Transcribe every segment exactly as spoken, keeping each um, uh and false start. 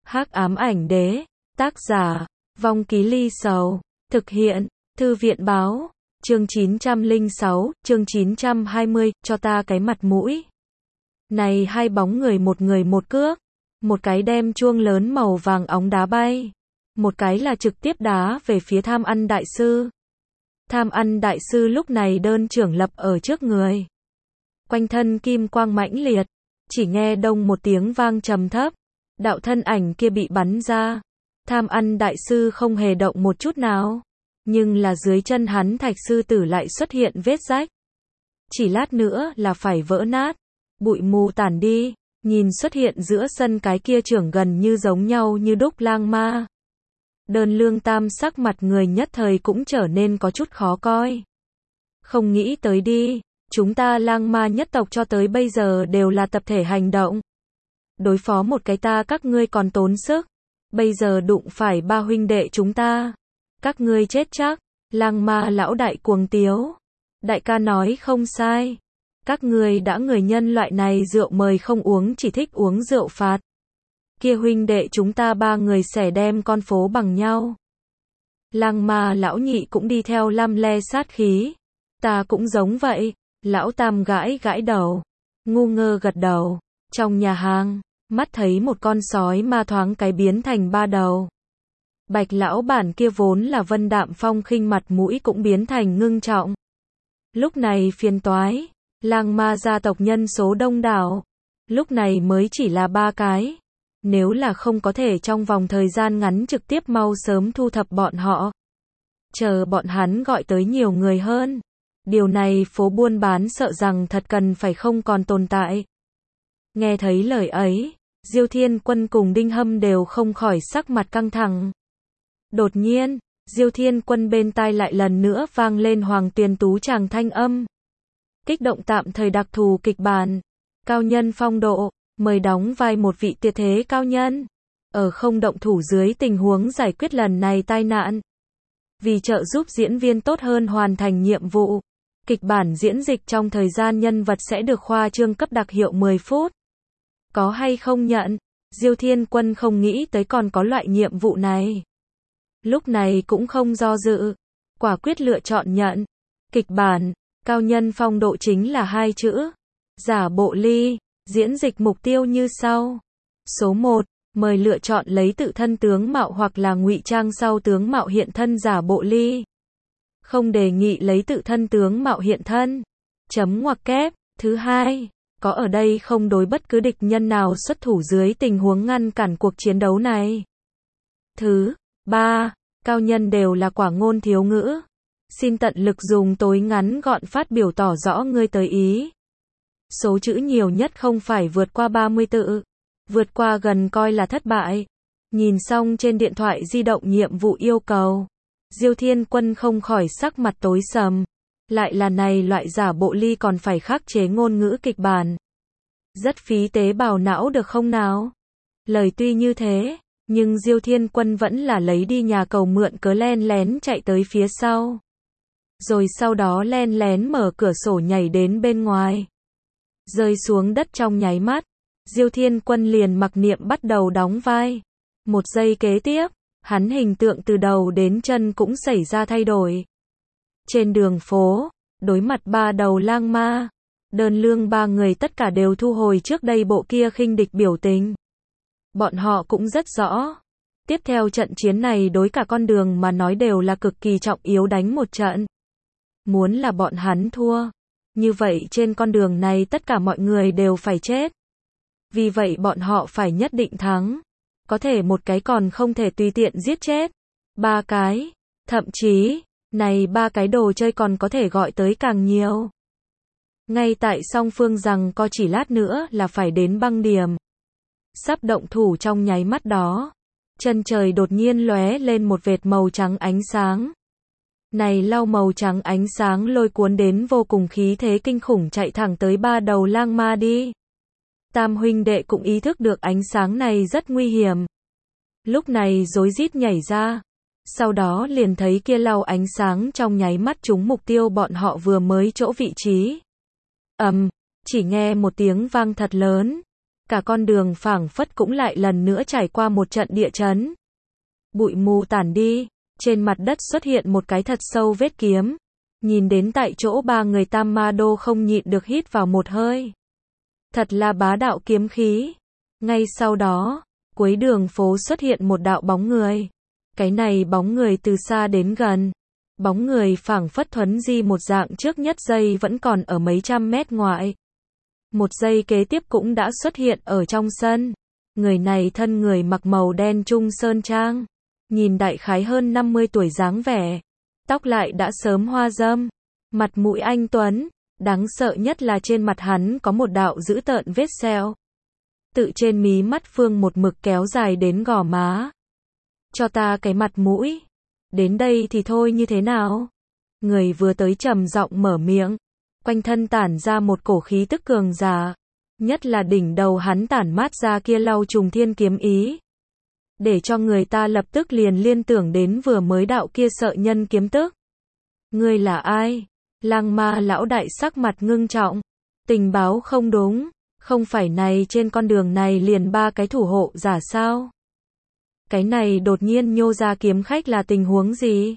Hắc ám ảnh đế, tác giả, Vong Ký Ly Sầu, thực hiện, Thư viện báo, chương chín trăm lẻ sáu, chương chín trăm hai mươi, cho ta cái mặt mũi. Này hai bóng người một người một cước, một cái đem chuông lớn màu vàng óng đá bay, một cái là trực tiếp đá về phía Tham Ăn Đại Sư. Tham Ăn Đại Sư lúc này đơn trưởng lập ở trước người. Quanh thân kim quang mãnh liệt, chỉ nghe đông một tiếng vang trầm thấp, đạo thân ảnh kia bị bắn ra. Tham Ăn Đại Sư không hề động một chút nào, nhưng là dưới chân hắn thạch sư tử lại xuất hiện vết rách. Chỉ lát nữa là phải vỡ nát, bụi mù tản đi, nhìn xuất hiện giữa sân cái kia trưởng gần như giống nhau như đúc lang ma. Đơn Lương Tam sắc mặt người nhất thời cũng trở nên có chút khó coi. Không nghĩ tới đi, chúng ta lang ma nhất tộc cho tới bây giờ đều là tập thể hành động. Đối phó một cái ta các ngươi còn tốn sức, bây giờ đụng phải ba huynh đệ chúng ta. Các ngươi chết chắc. Lang ma lão đại cuồng tiếu. Đại ca nói không sai. Các ngươi đã người nhân loại này rượu mời không uống, chỉ thích uống rượu phạt. Kia huynh đệ chúng ta ba người sẽ đem con phố bằng nhau. Lang ma lão nhị cũng đi theo lăm le sát khí. Ta cũng giống vậy. Lão tam gãi gãi đầu, ngu ngơ gật đầu. Trong nhà hàng, mắt thấy một con sói ma thoáng cái biến thành ba đầu. Bạch lão bản kia vốn là vân đạm phong khinh mặt mũi cũng biến thành ngưng trọng. Lúc này phiền toái, lang ma gia tộc nhân số đông đảo, lúc này mới chỉ là ba cái. Nếu là không có thể trong vòng thời gian ngắn trực tiếp mau sớm thu thập bọn họ. Chờ bọn hắn gọi tới nhiều người hơn. Điều này phố buôn bán sợ rằng thật cần phải không còn tồn tại. Nghe thấy lời ấy, Diêu Thiên Quân cùng Đinh Hâm đều không khỏi sắc mặt căng thẳng. Đột nhiên, Diêu Thiên Quân bên tai lại lần nữa vang lên Hoàng Tuyền Tú chàng thanh âm. Kích động tạm thời đặc thù kịch bản. Cao nhân phong độ, mời đóng vai một vị tuyệt thế cao nhân. Ở không động thủ dưới tình huống giải quyết lần này tai nạn. Vì trợ giúp diễn viên tốt hơn hoàn thành nhiệm vụ. Kịch bản diễn dịch trong thời gian nhân vật sẽ được khoa trương cấp đặc hiệu mười phút. Có hay không nhận? Diêu Thiên Quân không nghĩ tới còn có loại nhiệm vụ này. Lúc này cũng không do dự, quả quyết lựa chọn nhận. Kịch bản, cao nhân phong độ chính là hai chữ. Giả bộ ly, diễn dịch mục tiêu như sau. Số một, mời lựa chọn lấy tự thân tướng mạo hoặc là ngụy trang sau tướng mạo hiện thân giả bộ ly. Không đề nghị lấy tự thân tướng mạo hiện thân. Chấm ngoặc kép. Thứ hai, có ở đây không đối bất cứ địch nhân nào xuất thủ dưới tình huống ngăn cản cuộc chiến đấu này. Thứ ba, cao nhân đều là quả ngôn thiếu ngữ. Xin tận lực dùng tối ngắn gọn phát biểu tỏ rõ ngươi tới ý. Số chữ nhiều nhất không phải vượt qua ba mươi tự. Vượt qua gần coi là thất bại. Nhìn xong trên điện thoại di động nhiệm vụ yêu cầu. Diêu Thiên Quân không khỏi sắc mặt tối sầm. Lại là này loại giả bộ ly còn phải khắc chế ngôn ngữ kịch bản. Rất phí tế bào não được không nào? Lời tuy như thế, nhưng Diêu Thiên Quân vẫn là lấy đi nhà cầu mượn cớ len lén chạy tới phía sau. Rồi sau đó len lén mở cửa sổ nhảy đến bên ngoài. Rơi xuống đất trong nháy mắt, Diêu Thiên Quân liền mặc niệm bắt đầu đóng vai. Một giây kế tiếp, hắn hình tượng từ đầu đến chân cũng xảy ra thay đổi. Trên đường phố, đối mặt ba đầu lang ma, Đơn Lương ba người tất cả đều thu hồi trước đây bộ kia khinh địch biểu tình. Bọn họ cũng rất rõ. Tiếp theo trận chiến này đối cả con đường mà nói đều là cực kỳ trọng yếu đánh một trận. Muốn là bọn hắn thua. Như vậy trên con đường này tất cả mọi người đều phải chết. Vì vậy bọn họ phải nhất định thắng. Có thể một cái còn không thể tùy tiện giết chết. Ba cái. Thậm chí, này ba cái đồ chơi còn có thể gọi tới càng nhiều. Ngay tại song phương rằng có chỉ lát nữa là phải đến băng điểm. Sắp động thủ trong nháy mắt đó. Chân trời đột nhiên lóe lên một vệt màu trắng ánh sáng. Này lau màu trắng ánh sáng lôi cuốn đến vô cùng khí thế kinh khủng chạy thẳng tới ba đầu lang ma đi. Tam huynh đệ cũng ý thức được ánh sáng này rất nguy hiểm. Lúc này rối rít nhảy ra. Sau đó liền thấy kia lau ánh sáng trong nháy mắt trúng mục tiêu bọn họ vừa mới chỗ vị trí. Ầm, um, chỉ nghe một tiếng vang thật lớn. cả con đường phảng phất cũng lại lần nữa trải qua một trận địa chấn. Bụi mù tản đi, trên mặt đất xuất hiện một cái thật sâu vết kiếm. Nhìn đến tại chỗ ba người Tam Ma Đô không nhịn được hít vào một hơi. Thật là bá đạo kiếm khí. Ngay sau đó, cuối đường phố xuất hiện một đạo bóng người. Cái này bóng người từ xa đến gần. Bóng người phảng phất thuấn di một dạng, trước nhất giây vẫn còn ở mấy trăm mét ngoại. Một giây kế tiếp cũng đã xuất hiện ở trong sân. Người này thân người mặc màu đen trung sơn trang. Nhìn đại khái hơn năm mươi tuổi dáng vẻ. Tóc lại đã sớm hoa râm. Mặt mũi anh tuấn. Đáng sợ nhất là trên mặt hắn có một đạo dữ tợn vết sẹo. Tự trên mí mắt phương một mực kéo dài đến gò má. Cho ta cái mặt mũi. Đến đây thì thôi như thế nào? Người vừa tới trầm giọng mở miệng. Quanh thân tản ra một cổ khí tức cường giả. Nhất là đỉnh đầu hắn tản mát ra kia lau trùng thiên kiếm ý. Để cho người ta lập tức liền liên tưởng đến vừa mới đạo kia sợ nhân kiếm tức. Ngươi là ai? Lang Ma lão đại sắc mặt ngưng trọng. Tình báo không đúng. Không phải này trên con đường này liền ba cái thủ hộ giả sao? Cái này đột nhiên nhô ra kiếm khách là tình huống gì?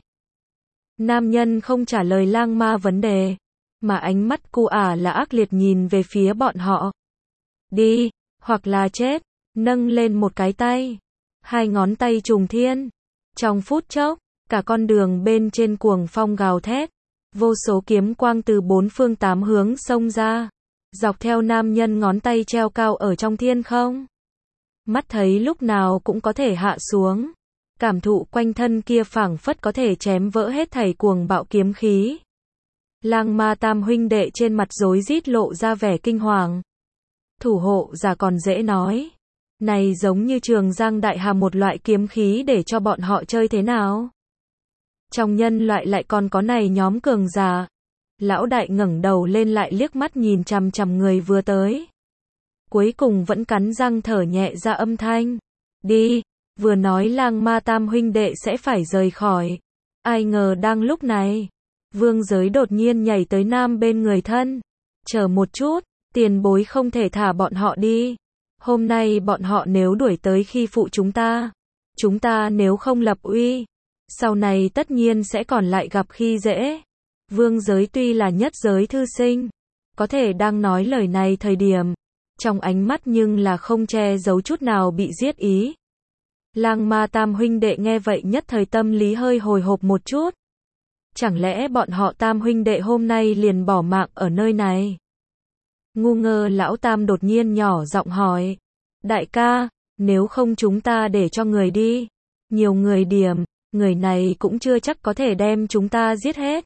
Nam nhân không trả lời Lang Ma vấn đề. Mà ánh mắt cu ả là ác liệt nhìn về phía bọn họ. Đi, hoặc là chết. Nâng lên một cái tay. Hai ngón tay trùng thiên. Trong phút chốc, cả con đường bên trên cuồng phong gào thét. Vô số kiếm quang từ bốn phương tám hướng xông ra. Dọc theo nam nhân ngón tay treo cao ở trong thiên không. Mắt thấy lúc nào cũng có thể hạ xuống. Cảm thụ quanh thân kia phảng phất có thể chém vỡ hết thảy cuồng bạo kiếm khí. Lang Ma tam huynh đệ trên mặt rối rít lộ ra vẻ kinh hoàng. Thủ hộ giả còn dễ nói. Này giống như Trường Giang Đại Hà một loại kiếm khí để cho bọn họ chơi thế nào? Trong nhân loại lại còn có này nhóm cường giả. Lão đại ngẩng đầu lên lại liếc mắt nhìn chằm chằm người vừa tới. Cuối cùng vẫn cắn răng thở nhẹ ra âm thanh. Đi, vừa nói Lang Ma tam huynh đệ sẽ phải rời khỏi. Ai ngờ đang lúc này, Vương Giới đột nhiên nhảy tới nam bên người thân. Chờ một chút, tiền bối không thể thả bọn họ đi. Hôm nay bọn họ nếu đuổi tới khi phụ chúng ta, chúng ta nếu không lập uy, sau này tất nhiên sẽ còn lại gặp khi dễ. Vương Giới tuy là nhất giới thư sinh, có thể đang nói lời này thời điểm, trong ánh mắt nhưng là không che giấu chút nào bị giết ý. Lang Ma tam huynh đệ nghe vậy nhất thời tâm lý hơi hồi hộp một chút. Chẳng lẽ bọn họ tam huynh đệ hôm nay liền bỏ mạng ở nơi này? Ngu ngơ lão tam đột nhiên nhỏ giọng hỏi. Đại ca, nếu không chúng ta để cho người đi. Nhiều người điểm, người này cũng chưa chắc có thể đem chúng ta giết hết.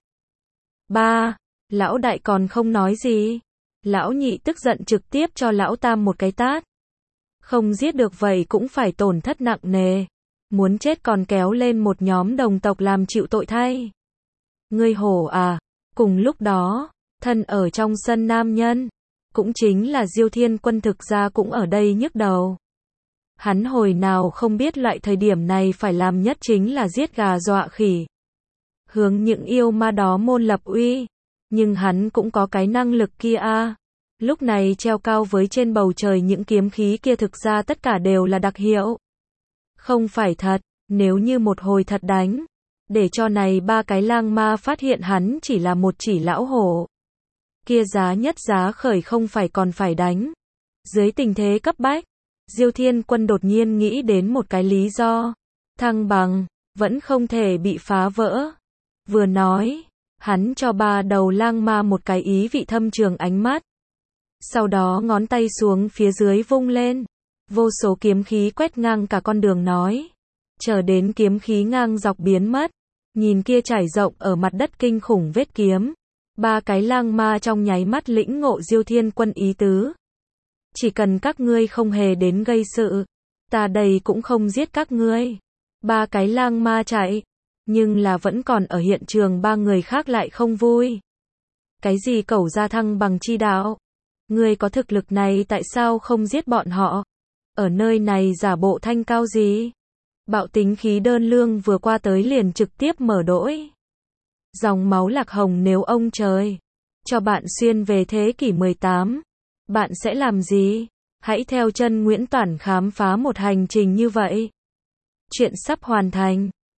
Ba, lão đại còn không nói gì. Lão nhị tức giận trực tiếp cho lão tam một cái tát. Không giết được vậy cũng phải tổn thất nặng nề. Muốn chết còn kéo lên một nhóm đồng tộc làm chịu tội thay. Ngươi hổ à? Cùng lúc đó, thân ở trong sân nam nhân, cũng chính là Diêu Thiên Quân thực ra cũng ở đây nhức đầu. Hắn hồi nào không biết loại thời điểm này phải làm nhất chính là giết gà dọa khỉ. Hướng những yêu ma đó môn lập uy. Nhưng hắn cũng có cái năng lực kia a. Lúc này treo cao với trên bầu trời những kiếm khí kia thực ra tất cả đều là đặc hiệu. Không phải thật, nếu như một hồi thật đánh. Để cho này ba cái lang ma phát hiện hắn chỉ là một chỉ lão hổ. Kia giá nhất giá khởi không phải còn phải đánh. Dưới tình thế cấp bách, Diêu Thiên Quân đột nhiên nghĩ đến một cái lý do. Thăng bằng, vẫn không thể bị phá vỡ. Vừa nói, hắn cho ba đầu lang ma một cái ý vị thâm trường ánh mắt. Sau đó ngón tay xuống phía dưới vung lên. Vô số kiếm khí quét ngang cả con đường nói. Chờ đến kiếm khí ngang dọc biến mất. Nhìn kia trải rộng ở mặt đất kinh khủng vết kiếm. Ba cái lang ma trong nháy mắt lĩnh ngộ Diêu Thiên Quân ý tứ. Chỉ cần các ngươi không hề đến gây sự, ta đây cũng không giết các ngươi. Ba cái lang ma chạy, nhưng là vẫn còn ở hiện trường ba người khác lại không vui. Cái gì cẩu gia thăng bằng chi đạo? Ngươi có thực lực này tại sao không giết bọn họ? Ở nơi này giả bộ thanh cao gì? Bạo tính khí đơn lương vừa qua tới liền trực tiếp mở đỗi. Dòng máu lạc hồng nếu ông trời cho bạn xuyên về thế kỷ mười tám, bạn sẽ làm gì? Hãy theo chân Nguyễn Toản khám phá một hành trình như vậy. Chuyện sắp hoàn thành.